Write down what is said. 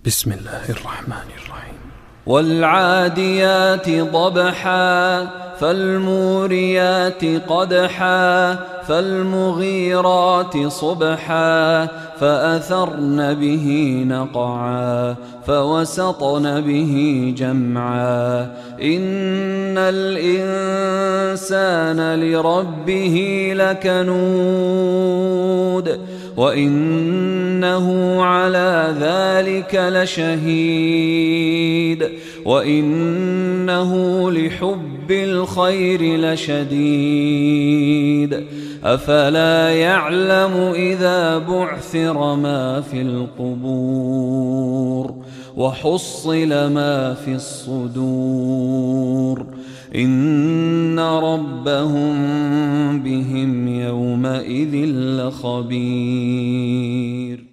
بسم الله الرحمن الرحيم. والعاديات ضبحا فالموريات قدحا فالمغيرات صبحا فأثرن به نقعا فوسطن به جمعا إن الإنسان لربه لكنود وإنه على ذلك لشهيد وإنه لحب الخير لشديد أفلا يعلم إذا بعثر ما في القبور وحصل ما في الصدور إن ربهم بهم يومئذ لخبير.